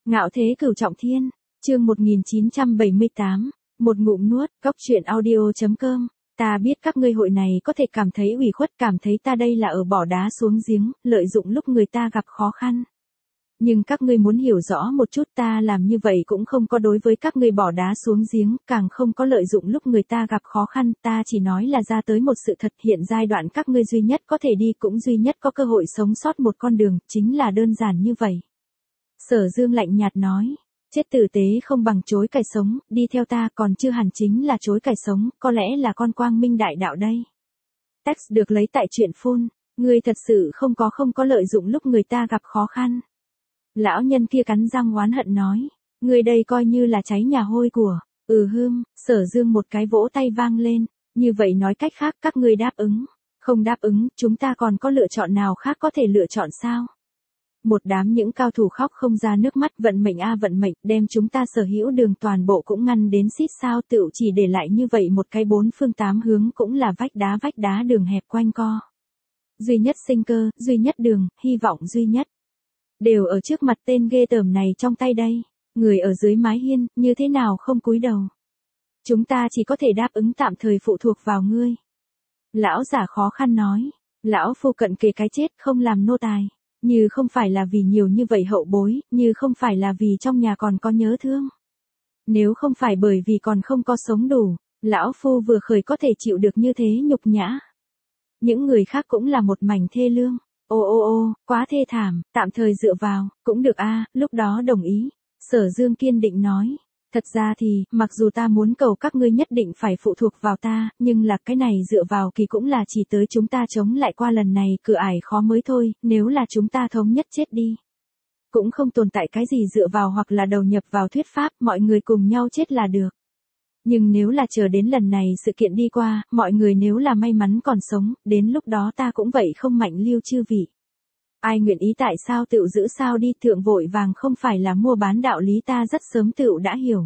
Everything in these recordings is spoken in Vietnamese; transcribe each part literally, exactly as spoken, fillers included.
Ngạo thế cửu trọng thiên, chương một nghìn chín trăm bảy mươi tám, một ngụm nuốt, cóc truyện audio.com. Ta biết các ngươi hội này có thể cảm thấy ủy khuất, cảm thấy ta đây là ở bỏ đá xuống giếng, lợi dụng lúc người ta gặp khó khăn. Nhưng các ngươi muốn hiểu rõ một chút, ta làm như vậy cũng không có đối với các ngươi bỏ đá xuống giếng, càng không có lợi dụng lúc người ta gặp khó khăn, ta chỉ nói là ra tới một sự thật, hiện giai đoạn các ngươi duy nhất có thể đi cũng duy nhất có cơ hội sống sót một con đường, chính là đơn giản như vậy. Sở Dương lạnh nhạt nói, chết tử tế không bằng chối cải sống, đi theo ta còn chưa hẳn chính là chối cải sống, có lẽ là con quang minh đại đạo đây. Text được lấy tại truyện phun, ngươi thật sự không có không có lợi dụng lúc người ta gặp khó khăn. Lão nhân kia cắn răng oán hận nói, ngươi đây coi như là cháy nhà hôi của, ừ hưm, Sở Dương một cái vỗ tay vang lên, như vậy nói cách khác các ngươi đáp ứng, không đáp ứng, chúng ta còn có lựa chọn nào khác có thể lựa chọn sao? Một đám những cao thủ khóc không ra nước mắt, vận mệnh a vận mệnh, đem chúng ta sở hữu đường toàn bộ cũng ngăn đến xít sao, tựu chỉ để lại như vậy một cái bốn phương tám hướng cũng là vách đá vách đá đường hẹp quanh co. Duy nhất sinh cơ, duy nhất đường, hy vọng duy nhất. Đều ở trước mặt tên ghê tởm này trong tay đây, người ở dưới mái hiên, như thế nào không cúi đầu. Chúng ta chỉ có thể đáp ứng tạm thời phụ thuộc vào ngươi. Lão giả khó khăn nói, lão phu cận kề cái chết không làm nô tài. Như không phải là vì nhiều như vậy hậu bối, như không phải là vì trong nhà còn có nhớ thương. Nếu không phải bởi vì còn không có sống đủ, lão phu vừa khởi có thể chịu được như thế nhục nhã. Những người khác cũng là một mảnh thê lương. Ô ô ô, quá thê thảm, tạm thời dựa vào, cũng được a, lúc đó đồng ý. Sở Dương kiên định nói. Thật ra thì, mặc dù ta muốn cầu các ngươi nhất định phải phụ thuộc vào ta, nhưng là cái này dựa vào kỳ cũng là chỉ tới chúng ta chống lại qua lần này, cửa ải khó mới thôi, nếu là chúng ta thống nhất chết đi. Cũng không tồn tại cái gì dựa vào hoặc là đầu nhập vào thuyết pháp, mọi người cùng nhau chết là được. Nhưng nếu là chờ đến lần này sự kiện đi qua, mọi người nếu là may mắn còn sống, đến lúc đó ta cũng vậy không mạnh lưu chư vị. Ai nguyện ý tại sao tựu giữ sao đi, thượng vội vàng không phải là mua bán đạo lý, ta rất sớm tựu đã hiểu.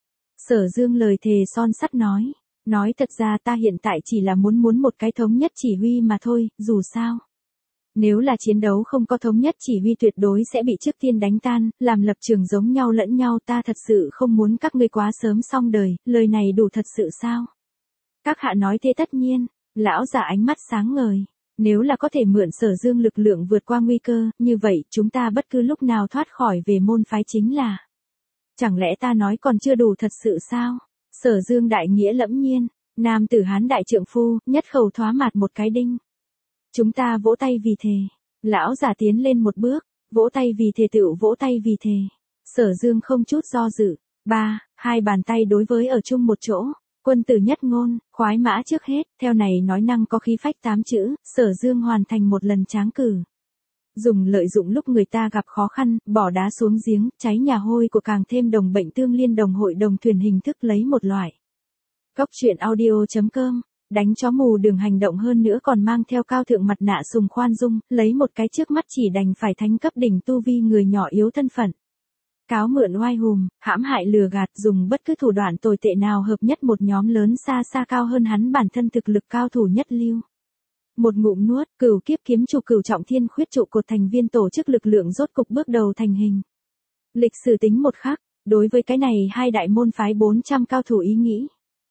Sở Dương lời thề son sắt nói, nói thật ra ta hiện tại chỉ là muốn muốn một cái thống nhất chỉ huy mà thôi, dù sao. Nếu là chiến đấu không có thống nhất chỉ huy tuyệt đối sẽ bị trước tiên đánh tan, làm lập trường giống nhau lẫn nhau, ta thật sự không muốn các ngươi quá sớm xong đời, lời này đủ thật sự sao? Các hạ nói thế tất nhiên, lão giả ánh mắt sáng ngời. Nếu là có thể mượn Sở Dương lực lượng vượt qua nguy cơ, như vậy chúng ta bất cứ lúc nào thoát khỏi về môn phái chính là. Chẳng lẽ ta nói còn chưa đủ thật sự sao? Sở Dương đại nghĩa lẫm nhiên, nam tử Hán đại trượng phu, nhất khẩu thoá mạt một cái đinh. Chúng ta vỗ tay vì thề. Lão giả tiến lên một bước, vỗ tay vì thề tựu vỗ tay vì thề. Sở Dương không chút do dự. Ba, hai bàn tay đối với ở chung một chỗ. Quân tử nhất ngôn, khoái mã trước hết, theo này nói năng có khí phách tám chữ, Sở Dương hoàn thành một lần tráng cử. Dùng lợi dụng lúc người ta gặp khó khăn, bỏ đá xuống giếng, cháy nhà hôi của càng thêm đồng bệnh tương liên đồng hội đồng thuyền hình thức lấy một loại. Cóc truyện audio.com, đánh chó mù đường hành động hơn nữa còn mang theo cao thượng mặt nạ sùng khoan dung, lấy một cái trước mắt chỉ đành phải thánh cấp đỉnh tu vi người nhỏ yếu thân phận. Cáo mượn oai hùm, hãm hại lừa gạt, dùng bất cứ thủ đoạn tồi tệ nào hợp nhất một nhóm lớn xa xa cao hơn hắn bản thân thực lực cao thủ nhất lưu. Một ngụm nuốt, cửu kiếp kiếm chủ cửu trọng thiên khuyết trụ cột thành viên tổ chức lực lượng rốt cục bước đầu thành hình. Lịch sử tính một khắc, đối với cái này hai đại môn phái bốn trăm cao thủ ý nghĩ.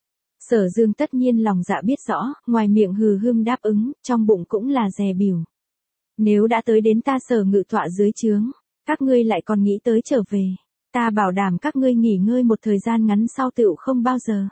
Sở Dương tất nhiên lòng dạ biết rõ, ngoài miệng hừ hưng đáp ứng, trong bụng cũng là dè bỉu. Nếu đã tới đến ta Sở ngự tọa dưới trướng, các ngươi lại còn nghĩ tới trở về, ta bảo đảm các ngươi nghỉ ngơi một thời gian ngắn sau tựu không bao giờ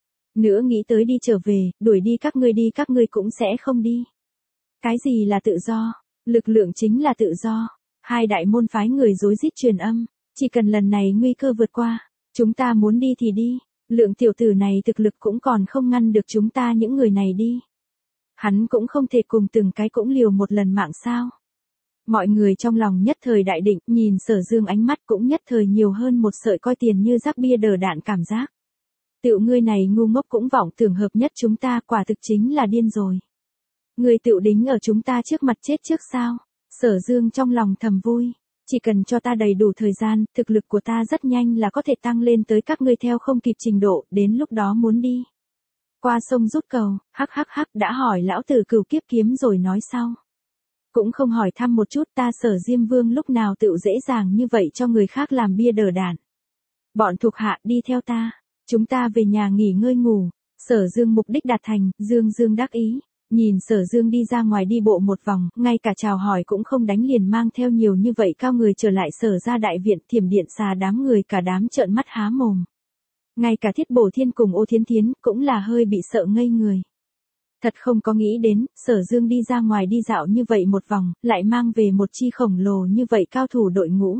nữa nghĩ tới đi trở về, đuổi đi các ngươi đi các ngươi cũng sẽ không đi. Cái gì là tự do? Lực lượng chính là tự do. Hai đại môn phái người rối rít truyền âm, chỉ cần lần này nguy cơ vượt qua, chúng ta muốn đi thì đi, lượng tiểu tử này thực lực cũng còn không ngăn được chúng ta những người này đi. Hắn cũng không thể cùng từng cái cũng liều một lần mạng sao? Mọi người trong lòng nhất thời đại định, nhìn Sở Dương ánh mắt cũng nhất thời nhiều hơn một sợi coi tiền như rác bia đờ đạn cảm giác. Tựu ngươi này ngu ngốc cũng vọng tưởng hợp nhất chúng ta, quả thực chính là điên rồi. Ngươi tựu đính ở chúng ta trước mặt chết trước sao? Sở Dương trong lòng thầm vui. Chỉ cần cho ta đầy đủ thời gian, thực lực của ta rất nhanh là có thể tăng lên tới các ngươi theo không kịp trình độ, đến lúc đó muốn đi qua sông rút cầu, hắc hắc hắc, đã hỏi lão tử cửu kiếp kiếm rồi nói sau. Cũng không hỏi thăm một chút ta Sở Diêm Vương lúc nào tựu dễ dàng như vậy cho người khác làm bia đỡ đạn. Bọn thuộc hạ đi theo ta, chúng ta về nhà nghỉ ngơi ngủ. Sở Dương mục đích đạt thành, Dương Dương đắc ý. Nhìn Sở Dương đi ra ngoài đi bộ một vòng, ngay cả chào hỏi cũng không đánh liền mang theo nhiều như vậy cao người trở lại Sở ra đại viện. Thiểm Điện Xà đám người cả đám trợn mắt há mồm. Ngay cả Thiết Bổ Thiên cùng Ô Thiến Thiến cũng là hơi bị sợ ngây người. Thật không có nghĩ đến, Sở Dương đi ra ngoài đi dạo như vậy một vòng, lại mang về một chi khổng lồ như vậy cao thủ đội ngũ.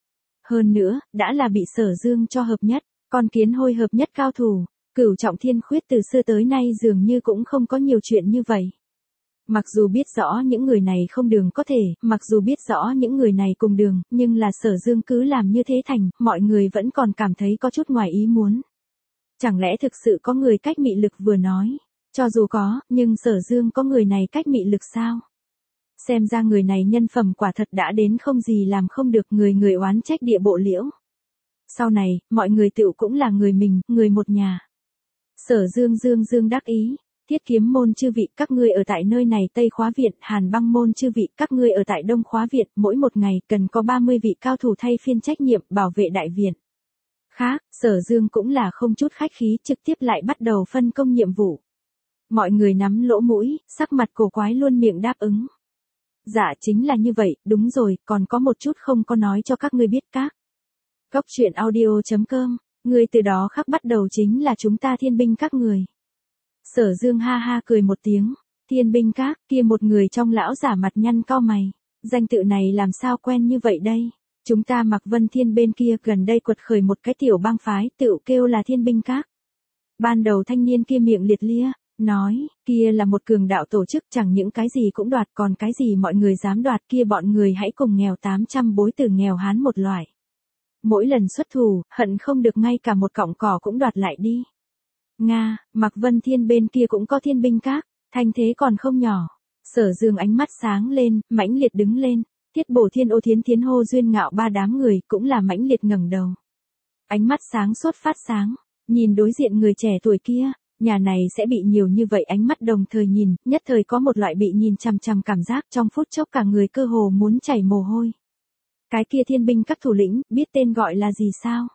Hơn nữa, đã là bị Sở Dương cho hợp nhất, con kiến hôi hợp nhất cao thủ. Cửu Trọng Thiên Khuyết từ xưa tới nay dường như cũng không có nhiều chuyện như vậy. Mặc dù biết rõ những người này không đường có thể, mặc dù biết rõ những người này cùng đường, nhưng là Sở Dương cứ làm như thế thành, mọi người vẫn còn cảm thấy có chút ngoài ý muốn. Chẳng lẽ thực sự có người cách mị lực vừa nói? Cho dù có, nhưng Sở Dương có người này cách mị lực sao? Xem ra người này nhân phẩm quả thật đã đến không gì làm không được, người người oán trách địa bộ liễu. Sau này, mọi người tựu cũng là người mình, người một nhà. Sở Dương Dương Dương đắc ý. Thiết Kiếm môn chư vị các ngươi ở tại nơi này Tây Khóa Viện, Hàn Băng môn chư vị các ngươi ở tại Đông Khóa Viện, mỗi một ngày cần có ba mươi vị cao thủ thay phiên trách nhiệm bảo vệ đại viện. Khác, Sở Dương cũng là không chút khách khí trực tiếp lại bắt đầu phân công nhiệm vụ. Mọi người nắm lỗ mũi, sắc mặt cổ quái luôn miệng đáp ứng. Dạ chính là như vậy, đúng rồi, còn có một chút không có nói cho các ngươi biết các. Cốc truyện audio chấm com, người từ đó khắc bắt đầu chính là chúng ta Thiên binh các người. Sở Dương ha ha cười một tiếng, Thiên binh các, kia một người trong lão giả mặt nhăn cau mày, danh tự này làm sao quen như vậy đây? Chúng ta Mạc Vân Thiên bên kia gần đây quật khởi một cái tiểu bang phái tự kêu là Thiên binh các. Ban đầu thanh niên kia miệng liệt lia, nói, kia là một cường đạo tổ chức chẳng những cái gì cũng đoạt còn cái gì mọi người dám đoạt kia bọn người hãy cùng nghèo tám trăm bối từ nghèo hán một loại. Mỗi lần xuất thủ, hận không được ngay cả một cọng cỏ cũng đoạt lại đi. Nga, Mạc Vân Thiên bên kia cũng có Thiên binh các, thanh thế còn không nhỏ. Sở Dương ánh mắt sáng lên, mãnh liệt đứng lên, Thiết Bổ Thiên Ô Thiến Thiến hô duyên ngạo ba đám người cũng là mãnh liệt ngẩng đầu. Ánh mắt sáng suốt phát sáng, nhìn đối diện người trẻ tuổi kia, nhà này sẽ bị nhiều như vậy ánh mắt đồng thời nhìn, nhất thời có một loại bị nhìn chằm chằm cảm giác trong phút chốc cả người cơ hồ muốn chảy mồ hôi. Cái kia Thiên binh các thủ lĩnh, biết tên gọi là gì sao?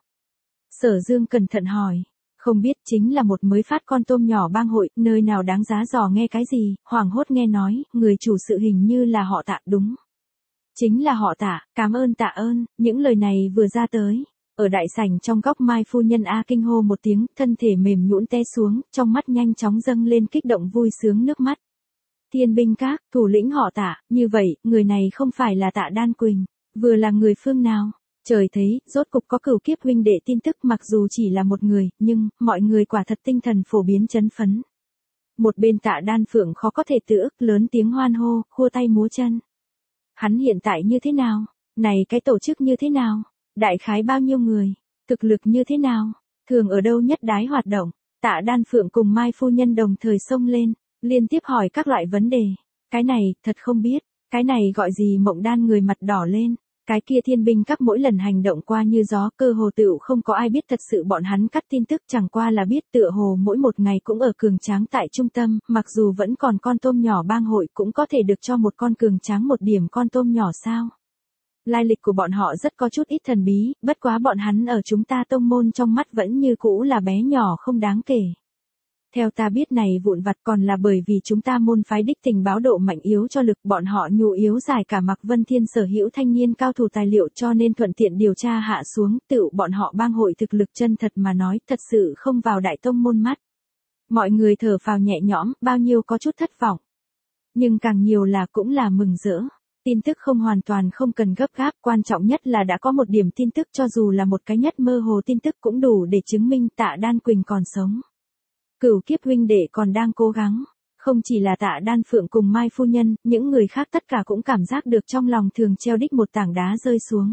Sở Dương cẩn thận hỏi. Không biết, chính là một mới phát con tôm nhỏ bang hội, nơi nào đáng giá dò nghe cái gì, hoảng hốt nghe nói, người chủ sự hình như là họ Tạ đúng. Chính là họ Tạ, cảm ơn tạ ơn, những lời này vừa ra tới. Ở đại sảnh trong góc Mai phu nhân A kinh hô một tiếng, thân thể mềm nhũn té xuống, trong mắt nhanh chóng dâng lên kích động vui sướng nước mắt. Thiên binh các, thủ lĩnh họ Tạ, như vậy, người này không phải là Tạ Đan Quỳnh, vừa là người phương nào? Trời thấy, rốt cục có cửu kiếp huynh đệ tin tức mặc dù chỉ là một người, nhưng, mọi người quả thật tinh thần phổ biến chấn phấn. Một bên Tạ Đan Phượng khó có thể tự ức lớn tiếng hoan hô, khua tay múa chân. Hắn hiện tại như thế nào? Này cái tổ chức như thế nào? Đại khái bao nhiêu người? Thực lực như thế nào? Thường ở đâu nhất đái hoạt động? Tạ Đan Phượng cùng Mai phu nhân đồng thời xông lên, liên tiếp hỏi các loại vấn đề. Cái này, thật không biết. Cái này gọi gì Mộng Đan người mặt đỏ lên. Cái kia Thiên binh các mỗi lần hành động qua như gió, cơ hồ tựu không có ai biết thật sự bọn hắn cắt tin tức, chẳng qua là biết tựa hồ mỗi một ngày cũng ở cường tráng tại trung tâm, mặc dù vẫn còn con tôm nhỏ bang hội cũng có thể được cho một con cường tráng một điểm con tôm nhỏ sao. Lai lịch của bọn họ rất có chút ít thần bí, bất quá bọn hắn ở chúng ta tông môn trong mắt vẫn như cũ là bé nhỏ không đáng kể. Theo ta biết này vụn vặt còn là bởi vì chúng ta môn phái đích tình báo độ mạnh yếu cho lực bọn họ nhu yếu giải cả Mạc Vân Thiên sở hữu thanh niên cao thủ tài liệu cho nên thuận tiện điều tra hạ xuống, tự bọn họ bang hội thực lực chân thật mà nói thật sự không vào đại tông môn mắt. Mọi người thở phào nhẹ nhõm, bao nhiêu có chút thất vọng. Nhưng càng nhiều là cũng là mừng rỡ. Tin tức không hoàn toàn không cần gấp gáp, quan trọng nhất là đã có một điểm tin tức cho dù là một cái nhất mơ hồ tin tức cũng đủ để chứng minh Tạ Đan Quỳnh còn sống. Cửu kiếp huynh đệ còn đang cố gắng, không chỉ là Tạ Đan Phượng cùng Mai phu nhân, những người khác tất cả cũng cảm giác được trong lòng thường treo đích một tảng đá rơi xuống.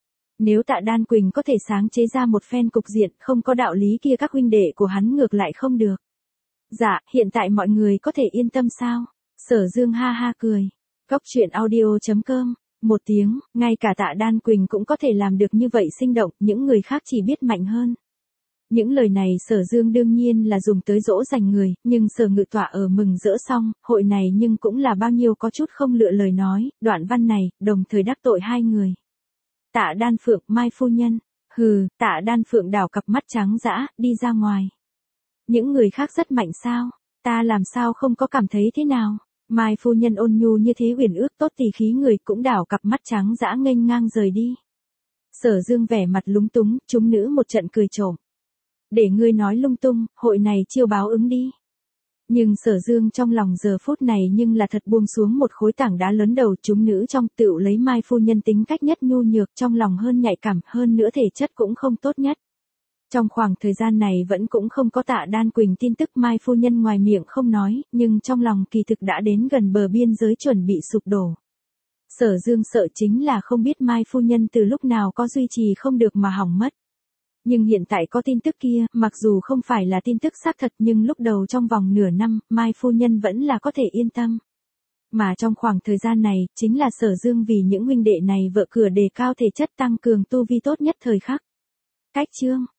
Nếu Tạ Đan Quỳnh có thể sáng chế ra một phen cục diện, không có đạo lý kia các huynh đệ của hắn ngược lại không được. Dạ, hiện tại mọi người có thể yên tâm sao? Sở Dương ha ha cười. Cốc truyện audio chấm com, một tiếng, ngay cả Tạ Đan Quỳnh cũng có thể làm được như vậy sinh động, những người khác chỉ biết mạnh hơn. Những lời này Sở Dương đương nhiên là dùng tới dỗ dành người, nhưng Sở Ngự Tọa ở mừng rỡ xong, hội này nhưng cũng là bao nhiêu có chút không lựa lời nói, đoạn văn này, đồng thời đắc tội hai người. Tạ Đan Phượng, Mai phu nhân, hừ, Tạ Đan Phượng đảo cặp mắt trắng dã, đi ra ngoài. Những người khác rất mạnh sao, ta làm sao không có cảm thấy thế nào, Mai phu nhân ôn nhu như thế uyển ước tốt tỳ khí người cũng đảo cặp mắt trắng dã nghênh ngang rời đi. Sở Dương vẻ mặt lúng túng, chúng nữ một trận cười trộm. Để ngươi nói lung tung, hội này chiêu báo ứng đi. Nhưng Sở Dương trong lòng giờ phút này nhưng là thật buông xuống một khối tảng đá lớn đầu, chúng nữ trong tựu lấy Mai phu nhân tính cách nhất nhu nhược, trong lòng hơn nhạy cảm, hơn nữa thể chất cũng không tốt nhất. Trong khoảng thời gian này vẫn cũng không có Tạ Đan Quỳnh tin tức, Mai phu nhân ngoài miệng không nói, nhưng trong lòng kỳ thực đã đến gần bờ biên giới chuẩn bị sụp đổ. Sở Dương sợ chính là không biết Mai phu nhân từ lúc nào có duy trì không được mà hỏng mất. Nhưng hiện tại có tin tức kia, mặc dù không phải là tin tức xác thật nhưng lúc đầu trong vòng nửa năm, Mai phu nhân vẫn là có thể yên tâm. Mà trong khoảng thời gian này, chính là Sở Dương vì những huynh đệ này vợ cửa đề cao thể chất tăng cường tu vi tốt nhất thời khắc. Cách chương